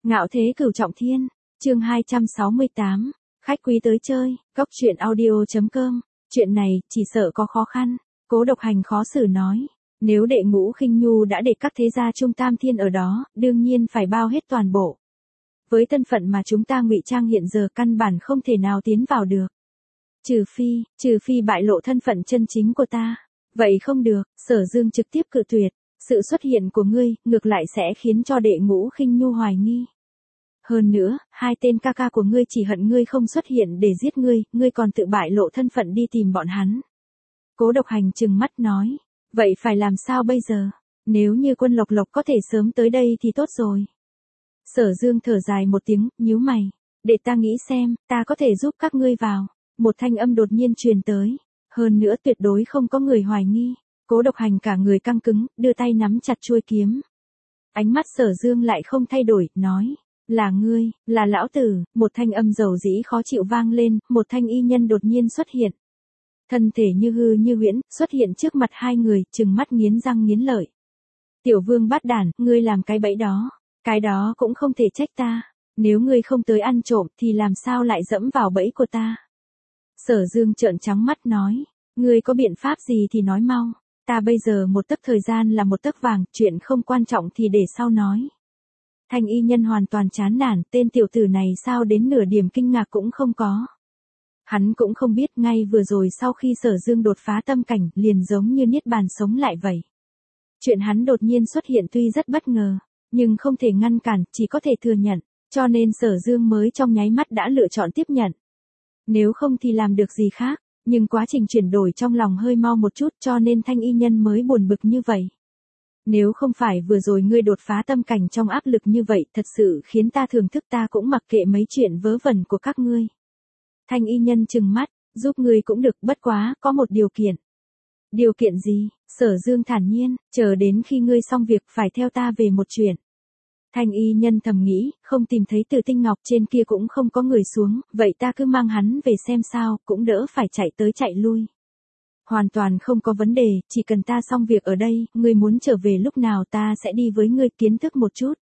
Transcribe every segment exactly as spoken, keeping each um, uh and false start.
Ngạo thế cửu trọng thiên, chương hai trăm sáu mươi tám, khách quý tới chơi, cốc truyện audio.com, chuyện này, chỉ sợ có khó khăn, Cố Độc Hành khó xử nói, nếu đệ Ngũ Khinh Nhu đã để các thế gia Trung Tam Thiên ở đó, đương nhiên phải bao hết toàn bộ. Với thân phận mà chúng ta ngụy trang hiện giờ căn bản không thể nào tiến vào được. Trừ phi, trừ phi bại lộ thân phận chân chính của ta. Vậy không được, Sở Dương trực tiếp cự tuyệt, sự xuất hiện của ngươi, ngược lại sẽ khiến cho đệ Ngũ Khinh Nhu hoài nghi. Hơn nữa, hai tên ca ca của ngươi chỉ hận ngươi không xuất hiện để giết ngươi, ngươi còn tự bại lộ thân phận đi tìm bọn hắn. Cố Độc Hành trừng mắt nói, vậy phải làm sao bây giờ? Nếu như Quân Lộc Lộc có thể sớm tới đây thì tốt rồi. Sở Dương thở dài một tiếng, nhíu mày, để ta nghĩ xem, ta có thể giúp các ngươi vào. Một thanh âm đột nhiên truyền tới, hơn nữa tuyệt đối không có người hoài nghi. Cố Độc Hành cả người căng cứng, đưa tay nắm chặt chuôi kiếm. Ánh mắt Sở Dương lại không thay đổi, nói, là ngươi, là lão tử. Một thanh âm dầu dĩ khó chịu vang lên, một thanh y nhân đột nhiên xuất hiện. Thân thể như hư như huyễn, xuất hiện trước mặt hai người, trừng mắt nghiến răng nghiến lợi. Tiểu Vương bát đản, ngươi làm cái bẫy đó, cái đó cũng không thể trách ta. Nếu ngươi không tới ăn trộm thì làm sao lại dẫm vào bẫy của ta? Sở Dương trợn trắng mắt nói, ngươi có biện pháp gì thì nói mau, ta bây giờ một tấc thời gian là một tấc vàng, chuyện không quan trọng thì để sau nói. Thanh y nhân hoàn toàn chán nản, tên tiểu tử này sao đến nửa điểm kinh ngạc cũng không có. Hắn cũng không biết ngay vừa rồi sau khi Sở Dương đột phá tâm cảnh, liền giống như niết bàn sống lại vậy. Chuyện hắn đột nhiên xuất hiện tuy rất bất ngờ, nhưng không thể ngăn cản, chỉ có thể thừa nhận, cho nên Sở Dương mới trong nháy mắt đã lựa chọn tiếp nhận. Nếu không thì làm được gì khác, nhưng quá trình chuyển đổi trong lòng hơi mau một chút cho nên thanh y nhân mới buồn bực như vậy. Nếu không phải vừa rồi ngươi đột phá tâm cảnh trong áp lực như vậy, thật sự khiến ta thưởng thức, ta cũng mặc kệ mấy chuyện vớ vẩn của các ngươi. Thanh y nhân trừng mắt, giúp ngươi cũng được, bất quá, có một điều kiện. Điều kiện gì? Sở Dương thản nhiên, chờ đến khi ngươi xong việc phải theo ta về một chuyện. Thanh y nhân thầm nghĩ, không tìm thấy Tử Tinh Ngọc trên kia cũng không có người xuống, vậy ta cứ mang hắn về xem sao, cũng đỡ phải chạy tới chạy lui. Hoàn toàn không có vấn đề, chỉ cần ta xong việc ở đây, ngươi muốn trở về lúc nào ta sẽ đi với ngươi kiến thức một chút.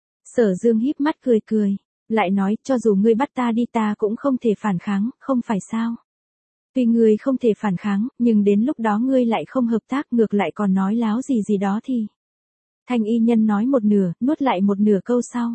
Sở Dương híp mắt cười cười, lại nói, cho dù ngươi bắt ta đi ta cũng không thể phản kháng, không phải sao? Tuy ngươi không thể phản kháng, nhưng đến lúc đó ngươi lại không hợp tác, ngược lại còn nói láo gì gì đó thì... Thanh y nhân nói một nửa, nuốt lại một nửa câu sau.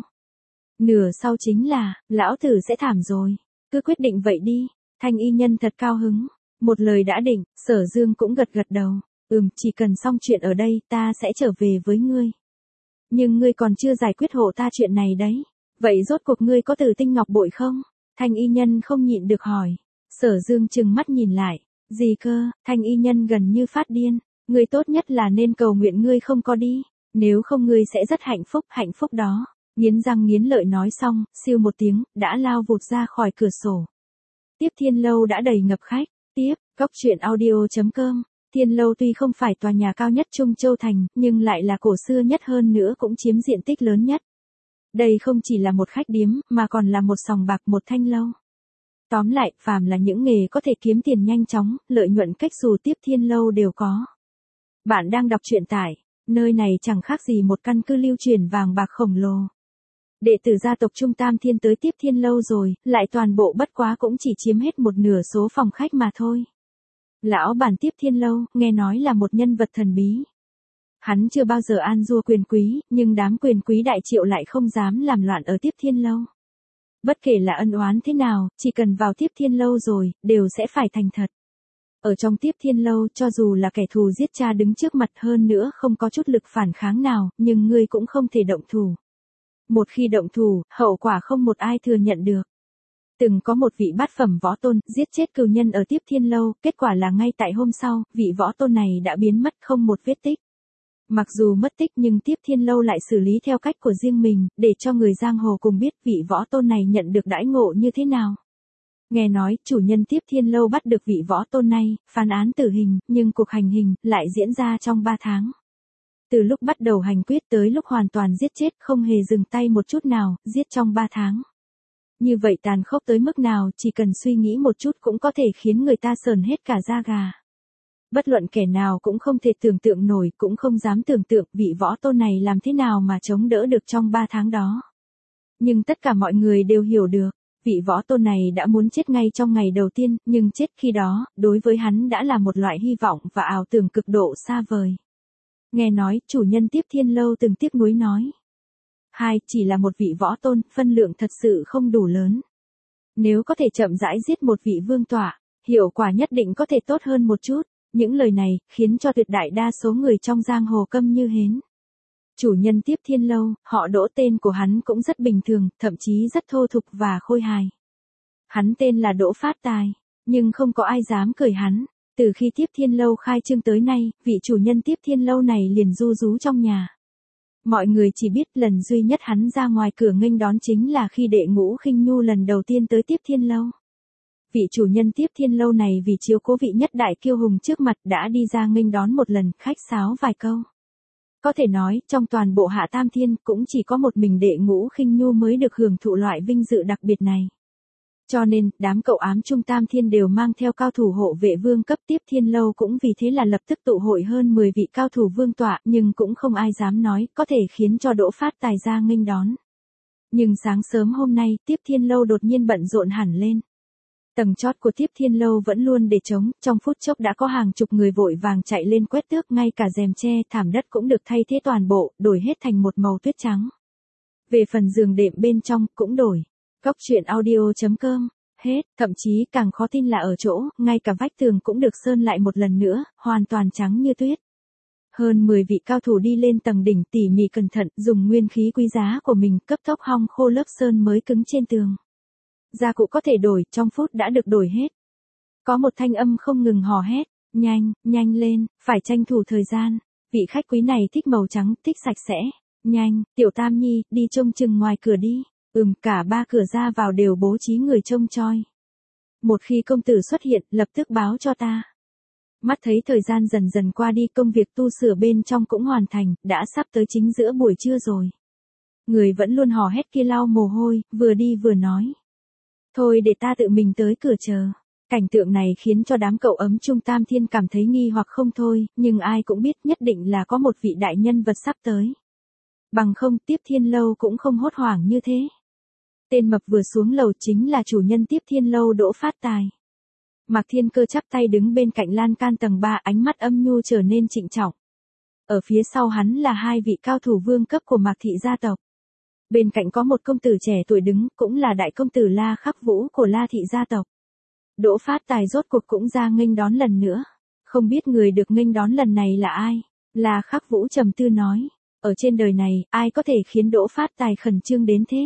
Nửa sau chính là, lão tử sẽ thảm rồi. Cứ quyết định vậy đi. Thanh y nhân thật cao hứng. Một lời đã định, Sở Dương cũng gật gật đầu. Ừm, chỉ cần xong chuyện ở đây, ta sẽ trở về với ngươi. Nhưng ngươi còn chưa giải quyết hộ ta chuyện này đấy. Vậy rốt cuộc ngươi có Tử Tinh Ngọc bội không? Thanh y nhân không nhịn được hỏi. Sở Dương trừng mắt nhìn lại. Gì cơ? Thanh y nhân gần như phát điên. Ngươi tốt nhất là nên cầu nguyện ngươi không có đi. Nếu không ngươi sẽ rất hạnh phúc, hạnh phúc đó. Nghiến răng nghiến lợi nói xong, siêu một tiếng, đã lao vụt ra khỏi cửa sổ. Tiếp Thiên Lâu đã đầy ngập khách. Tiếp, cốc truyện audio.com. Thiên Lâu tuy không phải tòa nhà cao nhất Trung Châu Thành, nhưng lại là cổ xưa nhất, hơn nữa cũng chiếm diện tích lớn nhất. Đây không chỉ là một khách điếm, mà còn là một sòng bạc, một thanh lâu. Tóm lại, phàm là những nghề có thể kiếm tiền nhanh chóng, lợi nhuận cách xù Tiếp Thiên Lâu đều có. Bạn đang đọc truyện tại... Nơi này chẳng khác gì một căn cứ lưu truyền vàng bạc khổng lồ. Đệ tử gia tộc Trung Tam Thiên tới Tiếp Thiên Lâu rồi, lại toàn bộ bất quá cũng chỉ chiếm hết một nửa số phòng khách mà thôi. Lão bản Tiếp Thiên Lâu, nghe nói là một nhân vật thần bí. Hắn chưa bao giờ an dua quyền quý, nhưng đám quyền quý đại triệu lại không dám làm loạn ở Tiếp Thiên Lâu. Bất kể là ân oán thế nào, chỉ cần vào Tiếp Thiên Lâu rồi, đều sẽ phải thành thật. Ở trong Tiếp Thiên Lâu, cho dù là kẻ thù giết cha đứng trước mặt, hơn nữa không có chút lực phản kháng nào, nhưng ngươi cũng không thể động thủ. Một khi động thủ, hậu quả không một ai thừa nhận được. Từng có một vị bát phẩm võ tôn, giết chết cừu nhân ở Tiếp Thiên Lâu, kết quả là ngay tại hôm sau, vị võ tôn này đã biến mất không một vết tích. Mặc dù mất tích nhưng Tiếp Thiên Lâu lại xử lý theo cách của riêng mình, để cho người giang hồ cùng biết vị võ tôn này nhận được đãi ngộ như thế nào. Nghe nói, chủ nhân Tiếp Thiên Lâu bắt được vị võ tôn này, phán án tử hình, nhưng cuộc hành hình lại diễn ra trong ba tháng. Từ lúc bắt đầu hành quyết tới lúc hoàn toàn giết chết, không hề dừng tay một chút nào, giết trong ba tháng. Như vậy tàn khốc tới mức nào, chỉ cần suy nghĩ một chút cũng có thể khiến người ta sờn hết cả da gà. Bất luận kẻ nào cũng không thể tưởng tượng nổi, cũng không dám tưởng tượng vị võ tôn này làm thế nào mà chống đỡ được trong ba tháng đó. Nhưng tất cả mọi người đều hiểu được, vị võ tôn này đã muốn chết ngay trong ngày đầu tiên, nhưng chết khi đó, đối với hắn đã là một loại hy vọng và ảo tưởng cực độ xa vời. Nghe nói, chủ nhân Tiếp Thiên Lâu từng tiếc nuối nói. Hai, chỉ là một vị võ tôn, phân lượng thật sự không đủ lớn. Nếu có thể chậm rãi giết một vị vương tọa, hiệu quả nhất định có thể tốt hơn một chút. Những lời này, khiến cho tuyệt đại đa số người trong giang hồ câm như hến. Chủ nhân Tiếp Thiên Lâu, họ Đỗ tên của hắn cũng rất bình thường, thậm chí rất thô thục và khôi hài. Hắn tên là Đỗ Phát Tài, nhưng không có ai dám cười hắn. Từ khi Tiếp Thiên Lâu khai trương tới nay, vị chủ nhân Tiếp Thiên Lâu này liền ru rú trong nhà. Mọi người chỉ biết lần duy nhất hắn ra ngoài cửa nghênh đón chính là khi Đệ Ngũ Khinh Nhu lần đầu tiên tới Tiếp Thiên Lâu. Vị chủ nhân Tiếp Thiên Lâu này vì chiếu cố vị nhất đại kiêu hùng trước mặt đã đi ra nghênh đón một lần, khách sáo vài câu. Có thể nói, trong toàn bộ Hạ Tam Thiên cũng chỉ có một mình Đệ Ngũ Khinh Nhu mới được hưởng thụ loại vinh dự đặc biệt này. Cho nên, đám cậu ám Trung Tam Thiên đều mang theo cao thủ hộ vệ vương cấp. Tiếp Thiên Lâu cũng vì thế là lập tức tụ hội hơn mười vị cao thủ vương tọa, nhưng cũng không ai dám nói, có thể khiến cho Đỗ Phát Tài ra nghênh đón. Nhưng sáng sớm hôm nay, Tiếp Thiên Lâu đột nhiên bận rộn hẳn lên. Tầng chót của Tiếp Thiên Lâu vẫn luôn để trống, trong phút chốc đã có hàng chục người vội vàng chạy lên quét tước, ngay cả rèm tre, thảm đất cũng được thay thế toàn bộ, đổi hết thành một màu tuyết trắng. Về phần giường đệm bên trong, cũng đổi. Cóc truyện audio chấm com, hết, thậm chí càng khó tin là ở chỗ, ngay cả vách tường cũng được sơn lại một lần nữa, hoàn toàn trắng như tuyết. Hơn mười vị cao thủ đi lên tầng đỉnh tỉ mỉ cẩn thận, dùng nguyên khí quý giá của mình cấp tốc hong khô lớp sơn mới cứng trên tường. Gia cụ có thể đổi, trong phút đã được đổi hết. Có một thanh âm không ngừng hò hét, nhanh, nhanh lên, phải tranh thủ thời gian. Vị khách quý này thích màu trắng, thích sạch sẽ. Nhanh, Tiểu Tam Nhi, đi trông chừng ngoài cửa đi. Ừm, cả ba cửa ra vào đều bố trí người trông choi. Một khi công tử xuất hiện, lập tức báo cho ta. Mắt thấy thời gian dần dần qua đi, công việc tu sửa bên trong cũng hoàn thành, đã sắp tới chính giữa buổi trưa rồi. Người vẫn luôn hò hét kia lau mồ hôi, vừa đi vừa nói. Thôi để ta tự mình tới cửa chờ. Cảnh tượng này khiến cho đám cậu ấm Trung Tam Thiên cảm thấy nghi hoặc không thôi, nhưng ai cũng biết nhất định là có một vị đại nhân vật sắp tới. Bằng không, Tiếp Thiên Lâu cũng không hốt hoảng như thế. Tên mập vừa xuống lầu chính là chủ nhân Tiếp Thiên Lâu Đỗ Phát Tài. Mạc Thiên Cơ chắp tay đứng bên cạnh lan can tầng ba, ánh mắt âm nhu trở nên trịnh trọng. Ở phía sau hắn là hai vị cao thủ vương cấp của Mạc thị gia tộc. Bên cạnh có một công tử trẻ tuổi đứng, cũng là đại công tử La Khắc Vũ của La thị gia tộc. Đỗ Phát Tài rốt cuộc cũng ra nghênh đón lần nữa. Không biết người được nghênh đón lần này là ai? La Khắc Vũ trầm tư nói. Ở trên đời này, ai có thể khiến Đỗ Phát Tài khẩn trương đến thế?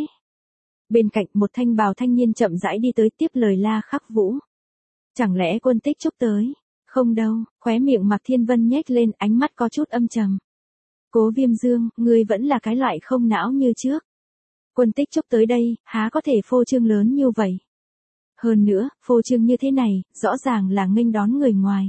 Bên cạnh một thanh bào thanh niên chậm rãi đi tới tiếp lời La Khắc Vũ. Chẳng lẽ Quân Tích Trúc tới? Không đâu, khóe miệng Mạc Thiên Vân nhếch lên, ánh mắt có chút âm trầm. Cố Viêm Dương, ngươi vẫn là cái loại không não như trước. Quân Tích Trúc tới đây, há có thể phô trương lớn như vậy? Hơn nữa, phô trương như thế này, rõ ràng là nghênh đón người ngoài.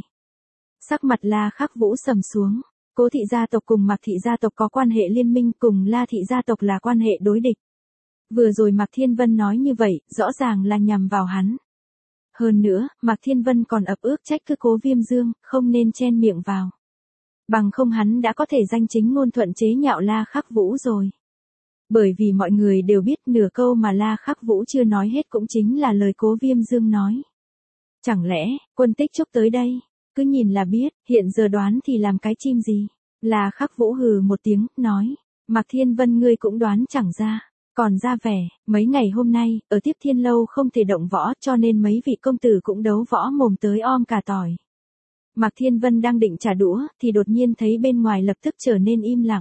Sắc mặt La Khắc Vũ sầm xuống. Cố thị gia tộc cùng Mạc thị gia tộc có quan hệ liên minh, cùng La thị gia tộc là quan hệ đối địch. Vừa rồi Mạc Thiên Vân nói như vậy, rõ ràng là nhằm vào hắn. Hơn nữa, Mạc Thiên Vân còn ập ước trách cứ Cố Viêm Dương, không nên chen miệng vào. Bằng không hắn đã có thể danh chính ngôn thuận chế nhạo La Khắc Vũ rồi. Bởi vì mọi người đều biết nửa câu mà La Khắc Vũ chưa nói hết cũng chính là lời Cố Viêm Dương nói. Chẳng lẽ, Quân Tích Trúc tới đây? Cứ nhìn là biết, hiện giờ đoán thì làm cái chim gì? La Khắc Vũ hừ một tiếng, nói. Mạc Thiên Vân ngươi cũng đoán chẳng ra. Còn ra vẻ, mấy ngày hôm nay, ở Tiếp Thiên Lâu không thể động võ cho nên mấy vị công tử cũng đấu võ mồm tới om cả tỏi. Mạc Thiên Vân đang định trả đũa, thì đột nhiên thấy bên ngoài lập tức trở nên im lặng.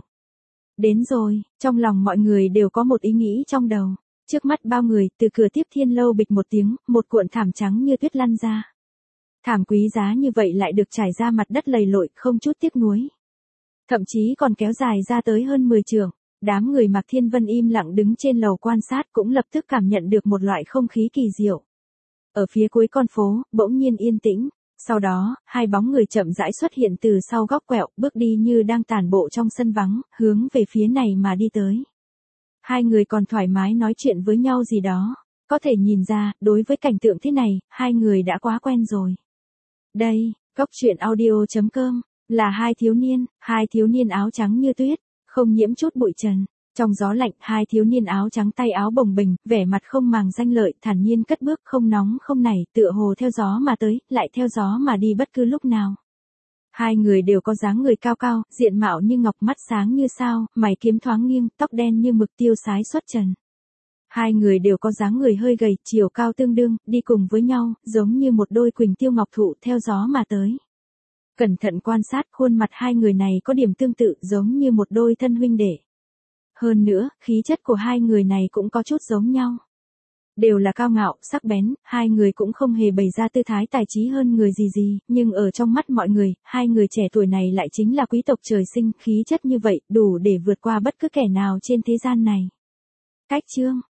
Đến rồi, trong lòng mọi người đều có một ý nghĩ trong đầu. Trước mắt bao người, từ cửa Tiếp Thiên Lâu bịch một tiếng, một cuộn thảm trắng như tuyết lăn ra. Thảm quý giá như vậy lại được trải ra mặt đất lầy lội, không chút tiếc nuối. Thậm chí còn kéo dài ra tới hơn mười trượng. Đám người Mạc Thiên Vân im lặng đứng trên lầu quan sát cũng lập tức cảm nhận được một loại không khí kỳ diệu. Ở phía cuối con phố, bỗng nhiên yên tĩnh. Sau đó, hai bóng người chậm rãi xuất hiện từ sau góc quẹo, bước đi như đang tản bộ trong sân vắng, hướng về phía này mà đi tới. Hai người còn thoải mái nói chuyện với nhau gì đó. Có thể nhìn ra, đối với cảnh tượng thế này, hai người đã quá quen rồi. Đây, Cóc truyện audio chấm com, là hai thiếu niên, hai thiếu niên áo trắng như tuyết, không nhiễm chút bụi trần. Trong gió lạnh, hai thiếu niên áo trắng tay áo bồng bềnh, vẻ mặt không màng danh lợi, thản nhiên cất bước không nóng không nảy, tựa hồ theo gió mà tới, lại theo gió mà đi bất cứ lúc nào. Hai người đều có dáng người cao cao, diện mạo như ngọc, mắt sáng như sao, mày kiếm thoáng nghiêng, tóc đen như mực tiêu sái xuất trần. Hai người đều có dáng người hơi gầy, chiều cao tương đương, đi cùng với nhau, giống như một đôi quỳnh tiêu ngọc thụ theo gió mà tới. Cẩn thận quan sát, khuôn mặt hai người này có điểm tương tự, giống như một đôi thân huynh đệ. Hơn nữa, khí chất của hai người này cũng có chút giống nhau. Đều là cao ngạo, sắc bén, hai người cũng không hề bày ra tư thái tài trí hơn người gì gì, nhưng ở trong mắt mọi người, hai người trẻ tuổi này lại chính là quý tộc trời sinh, khí chất như vậy, đủ để vượt qua bất cứ kẻ nào trên thế gian này. Cách chương